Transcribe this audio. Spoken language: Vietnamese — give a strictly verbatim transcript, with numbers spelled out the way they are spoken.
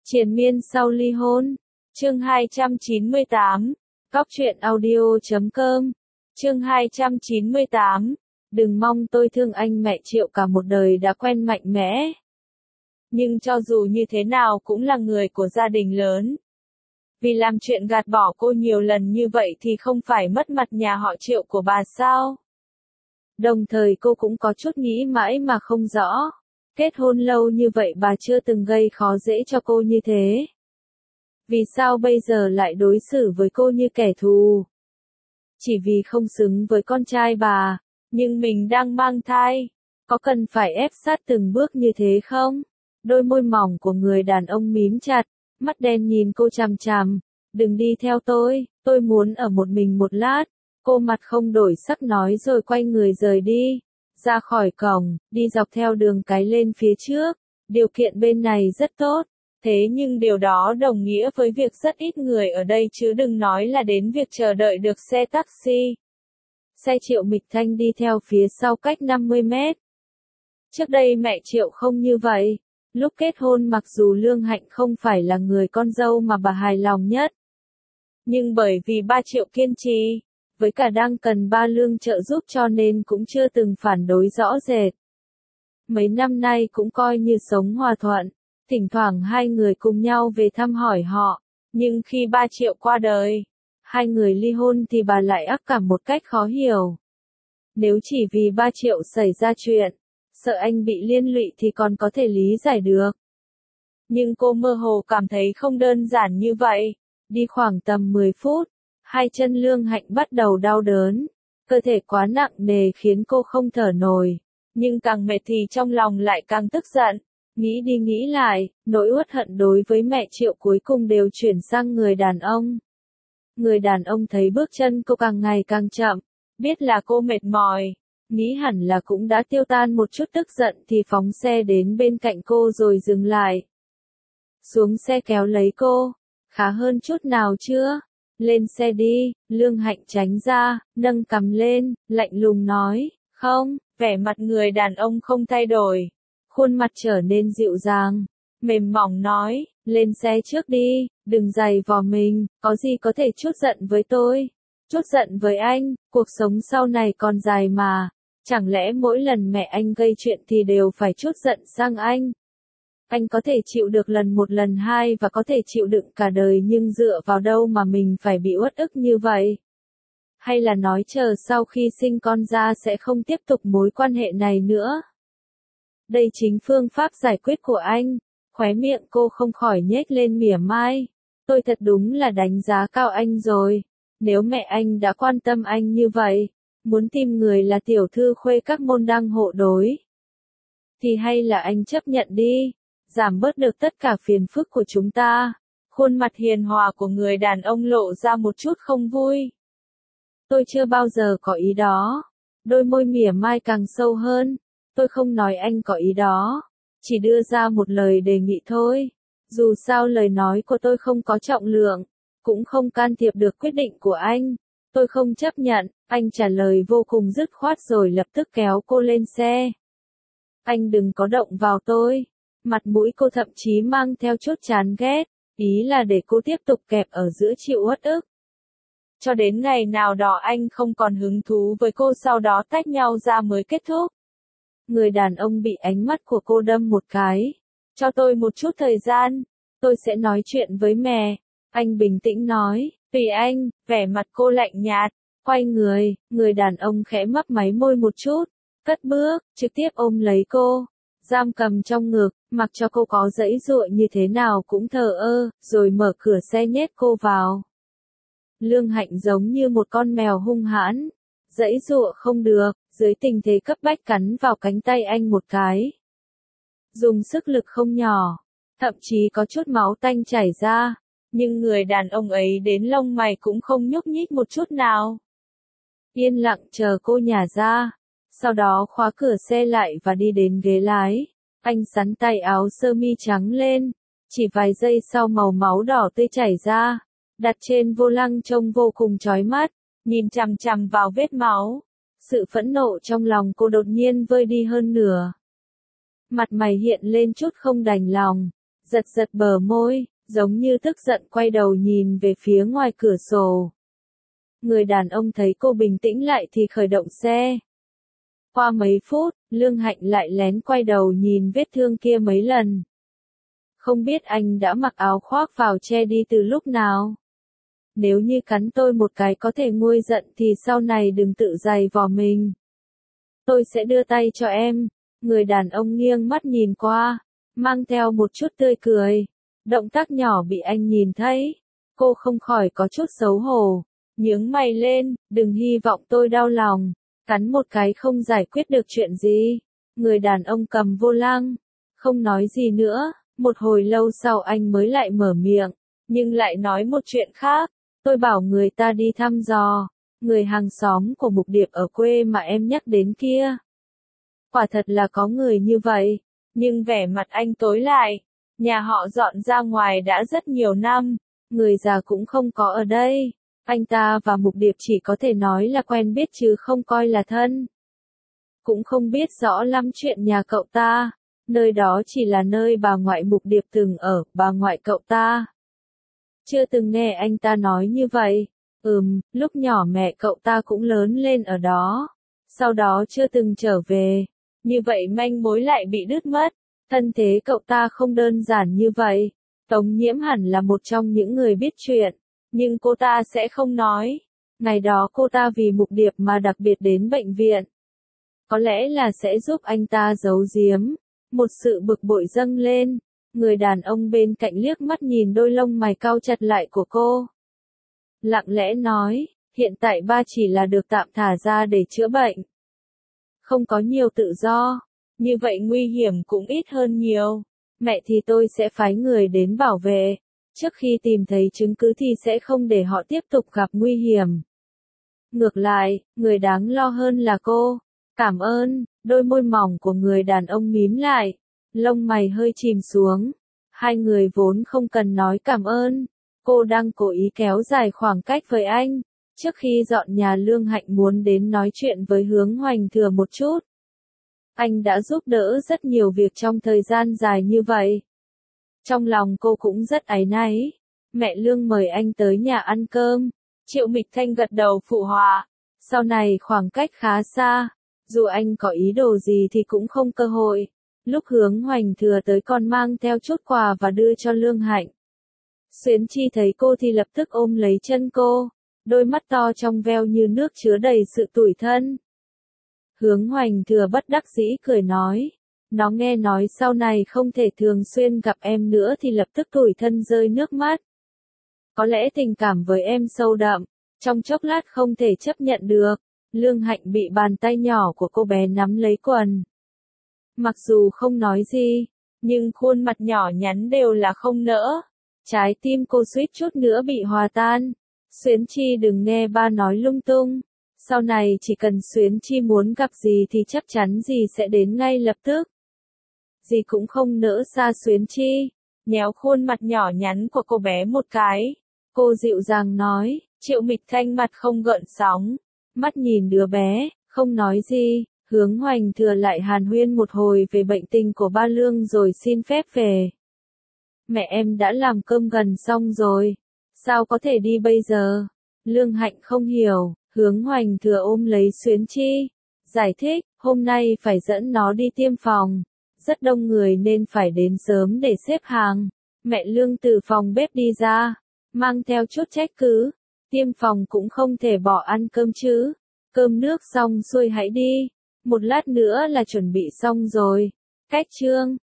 Triền miên sau ly hôn. Chương hai trăm chín mươi tám. Cóc truyện audio chấm com. Chương hai trăm chín mươi tám. Đừng mong tôi thương anh. Mẹ Triệu cả một đời đã quen mạnh mẽ. Nhưng cho dù như thế nào cũng là người của gia đình lớn. Vì làm chuyện gạt bỏ cô nhiều lần như vậy thì không phải mất mặt nhà họ Triệu của bà sao? Đồng thời cô cũng có chút nghĩ mãi mà không rõ. Kết hôn lâu như vậy bà chưa từng gây khó dễ cho cô như thế. Vì sao bây giờ lại đối xử với cô như kẻ thù? Chỉ vì không xứng với con trai bà, nhưng mình đang mang thai. Có cần phải ép sát từng bước như thế không? Đôi môi mỏng của người đàn ông mím chặt, mắt đen nhìn cô chằm chằm. Đừng đi theo tôi, tôi muốn ở một mình một lát. Cô mặt không đổi sắc nói rồi quay người rời đi. Ra khỏi cổng, đi dọc theo đường cái lên phía trước. Điều kiện bên này rất tốt. Thế nhưng điều đó đồng nghĩa với việc rất ít người ở đây chứ đừng nói là đến việc chờ đợi được xe taxi. Xe Triệu Mịch Thanh đi theo phía sau cách năm mươi mét. Trước đây mẹ Triệu không như vậy. Lúc kết hôn mặc dù Lương Hạnh không phải là người con dâu mà bà hài lòng nhất. Nhưng bởi vì ba Triệu kiên trì, với cả đang cần ba Lương trợ giúp cho nên cũng chưa từng phản đối rõ rệt. Mấy năm nay cũng coi như sống hòa thuận, thỉnh thoảng hai người cùng nhau về thăm hỏi họ, nhưng khi ba Triệu qua đời, hai người ly hôn thì bà lại ác cảm một cách khó hiểu. Nếu chỉ vì ba Triệu xảy ra chuyện, sợ anh bị liên lụy thì còn có thể lý giải được. Nhưng cô mơ hồ cảm thấy không đơn giản như vậy. Đi khoảng tầm mười phút, hai chân Lương Hạnh bắt đầu đau đớn. Cơ thể quá nặng nề khiến cô không thở nổi. Nhưng càng mệt thì trong lòng lại càng tức giận. Nghĩ đi nghĩ lại, nỗi uất hận đối với mẹ Triệu cuối cùng đều chuyển sang người đàn ông. Người đàn ông thấy bước chân cô càng ngày càng chậm, biết là cô mệt mỏi. Nghĩ hẳn là cũng đã tiêu tan một chút tức giận thì phóng xe đến bên cạnh cô rồi dừng lại. Xuống xe kéo lấy cô. Khá hơn chút nào chưa? Lên xe đi. Lương Hạnh tránh ra, nâng cằm lên, lạnh lùng nói. Không. Vẻ mặt người đàn ông không thay đổi. Khuôn mặt trở nên dịu dàng. Mềm mỏng nói. Lên xe trước đi. Đừng giày vò mình. Có gì có thể chút giận với tôi. Chút giận với anh. Cuộc sống sau này còn dài mà. Chẳng lẽ mỗi lần mẹ anh gây chuyện thì đều phải chút giận sang anh? Anh có thể chịu được lần một lần hai và có thể chịu đựng cả đời nhưng dựa vào đâu mà mình phải bị uất ức như vậy? Hay là nói chờ sau khi sinh con ra sẽ không tiếp tục mối quan hệ này nữa? Đây chính phương pháp giải quyết của anh. Khóe miệng cô không khỏi nhếch lên mỉa mai. Tôi thật đúng là đánh giá cao anh rồi. Nếu mẹ anh đã quan tâm anh như vậy, muốn tìm người là tiểu thư khuê các môn đăng hộ đối, thì hay là anh chấp nhận đi, giảm bớt được tất cả phiền phức của chúng ta. Khuôn mặt hiền hòa của người đàn ông lộ ra một chút không vui. Tôi chưa bao giờ có ý đó. Đôi môi mỉa mai càng sâu hơn. Tôi không nói anh có ý đó. Chỉ đưa ra một lời đề nghị thôi. Dù sao lời nói của tôi không có trọng lượng, cũng không can thiệp được quyết định của anh. Tôi không chấp nhận. Anh trả lời vô cùng dứt khoát rồi lập tức kéo cô lên xe. Anh đừng có động vào tôi. Mặt mũi cô thậm chí mang theo chút chán ghét, ý là để cô tiếp tục kẹp ở giữa chịu uất ức. Cho đến ngày nào đó anh không còn hứng thú với cô sau đó tách nhau ra mới kết thúc. Người đàn ông bị ánh mắt của cô đâm một cái. Cho tôi một chút thời gian, tôi sẽ nói chuyện với mẹ. Anh bình tĩnh nói, tùy anh. Vẻ mặt cô lạnh nhạt, quay người, người đàn ông khẽ mấp máy môi một chút, cất bước, trực tiếp ôm lấy cô. Giam cầm trong ngực, mặc cho cô có giãy giụa như thế nào cũng thờ ơ, rồi mở cửa xe nhét cô vào. Lương Hạnh giống như một con mèo hung hãn, giãy giụa không được, dưới tình thế cấp bách cắn vào cánh tay anh một cái. Dùng sức lực không nhỏ, thậm chí có chút máu tanh chảy ra, nhưng người đàn ông ấy đến lông mày cũng không nhúc nhích một chút nào. Yên lặng chờ cô nhả ra. Sau đó khóa cửa xe lại và đi đến ghế lái. Anh xắn tay áo sơ mi trắng lên. Chỉ vài giây sau màu máu đỏ tươi chảy ra. Đặt trên vô lăng trông vô cùng chói mắt. Nhìn chằm chằm vào vết máu. Sự phẫn nộ trong lòng cô đột nhiên vơi đi hơn nửa. Mặt mày hiện lên chút không đành lòng. giật giật bờ môi, giống như tức giận quay đầu nhìn về phía ngoài cửa sổ. Người đàn ông thấy cô bình tĩnh lại thì khởi động xe. Qua mấy phút, Lương Hạnh lại lén quay đầu nhìn vết thương kia mấy lần. Không biết anh đã mặc áo khoác vào che đi từ lúc nào. Nếu như cắn tôi một cái có thể nguôi giận thì sau này đừng tự giày vò mình. Tôi sẽ đưa tay cho em. Người đàn ông nghiêng mắt nhìn qua, mang theo một chút tươi cười. Động tác nhỏ bị anh nhìn thấy. Cô không khỏi có chút xấu hổ. Nhướng mày lên, đừng hy vọng tôi đau lòng. Cắn một cái không giải quyết được chuyện gì. Người đàn ông cầm vô lăng, không nói gì nữa. Một hồi lâu sau anh mới lại mở miệng, nhưng lại nói một chuyện khác. Tôi bảo người ta đi thăm dò, người hàng xóm của Mục Điệp ở quê mà em nhắc đến kia. Quả thật là có người như vậy, nhưng vẻ mặt anh tối lại. Nhà họ dọn ra ngoài đã rất nhiều năm, người già cũng không có ở đây. Anh ta và Mục Điệp chỉ có thể nói là quen biết chứ không coi là thân. Cũng không biết rõ lắm chuyện nhà cậu ta. Nơi đó chỉ là nơi bà ngoại Mục Điệp từng ở, bà ngoại cậu ta. Chưa từng nghe anh ta nói như vậy. Ừm, lúc nhỏ mẹ cậu ta cũng lớn lên ở đó. Sau đó chưa từng trở về. Như vậy manh mối lại bị đứt mất. Thân thế cậu ta không đơn giản như vậy. Tống Nhiễm hẳn là một trong những người biết chuyện. Nhưng cô ta sẽ không nói. Ngày đó cô ta vì Mục Điệp mà đặc biệt đến bệnh viện. Có lẽ là sẽ giúp anh ta giấu giếm. Một sự bực bội dâng lên. Người đàn ông bên cạnh liếc mắt nhìn đôi lông mày cau chặt lại của cô. Lặng lẽ nói, hiện tại ba chỉ là được tạm thả ra để chữa bệnh. Không có nhiều tự do. Như vậy nguy hiểm cũng ít hơn nhiều. Mẹ thì tôi sẽ phái người đến bảo vệ. Trước khi tìm thấy chứng cứ thì sẽ không để họ tiếp tục gặp nguy hiểm. Ngược lại, người đáng lo hơn là cô. Cảm ơn, đôi môi mỏng của người đàn ông mím lại. Lông mày hơi chìm xuống. Hai người vốn không cần nói cảm ơn. Cô đang cố ý kéo dài khoảng cách với anh. Trước khi dọn nhà Lương Hạnh muốn đến nói chuyện với Hướng Hoành Thừa một chút. Anh đã giúp đỡ rất nhiều việc trong thời gian dài như vậy. Trong lòng cô cũng rất áy náy. Mẹ Lương mời anh tới nhà ăn cơm. Triệu Mịch Thanh gật đầu phụ họa. Sau này khoảng cách khá xa. Dù anh có ý đồ gì thì cũng không cơ hội. Lúc Hướng Hoành Thừa tới còn mang theo chút quà và đưa cho Lương Hạnh. Xuyến Chi thấy cô thì lập tức ôm lấy chân cô. Đôi mắt to trong veo như nước chứa đầy sự tủi thân. Hướng Hoành Thừa bất đắc dĩ cười nói. Nó nghe nói sau này không thể thường xuyên gặp em nữa thì lập tức tủi thân rơi nước mắt. Có lẽ tình cảm với em sâu đậm. Trong chốc lát không thể chấp nhận được. Lương Hạnh bị bàn tay nhỏ của cô bé nắm lấy quần. Mặc dù không nói gì, nhưng khuôn mặt nhỏ nhắn đều là không nỡ. Trái tim cô suýt chút nữa bị hòa tan. Xuyến Chi đừng nghe ba nói lung tung. Sau này chỉ cần Xuyến Chi muốn gặp gì thì chắc chắn gì sẽ đến ngay lập tức. Dì cũng không nỡ xa Xuyến Chi. Nhéo khuôn mặt nhỏ nhắn của cô bé một cái. Cô dịu dàng nói. Triệu Mịch Thanh mặt không gợn sóng. Mắt nhìn đứa bé, không nói gì. Hướng Hoành Thừa lại hàn huyên một hồi về bệnh tình của ba Lương rồi xin phép về. Mẹ em đã làm cơm gần xong rồi. Sao có thể đi bây giờ? Lương Hạnh không hiểu. Hướng Hoành Thừa ôm lấy Xuyến Chi. Giải thích, hôm nay phải dẫn nó đi tiêm phòng. Rất đông người nên phải đến sớm để xếp hàng. Mẹ Lương từ phòng bếp đi ra. Mang theo chút trách cứ. Tiêm phòng cũng không thể bỏ ăn cơm chứ. Cơm nước xong xuôi hãy đi. Một lát nữa là chuẩn bị xong rồi. Cách trương.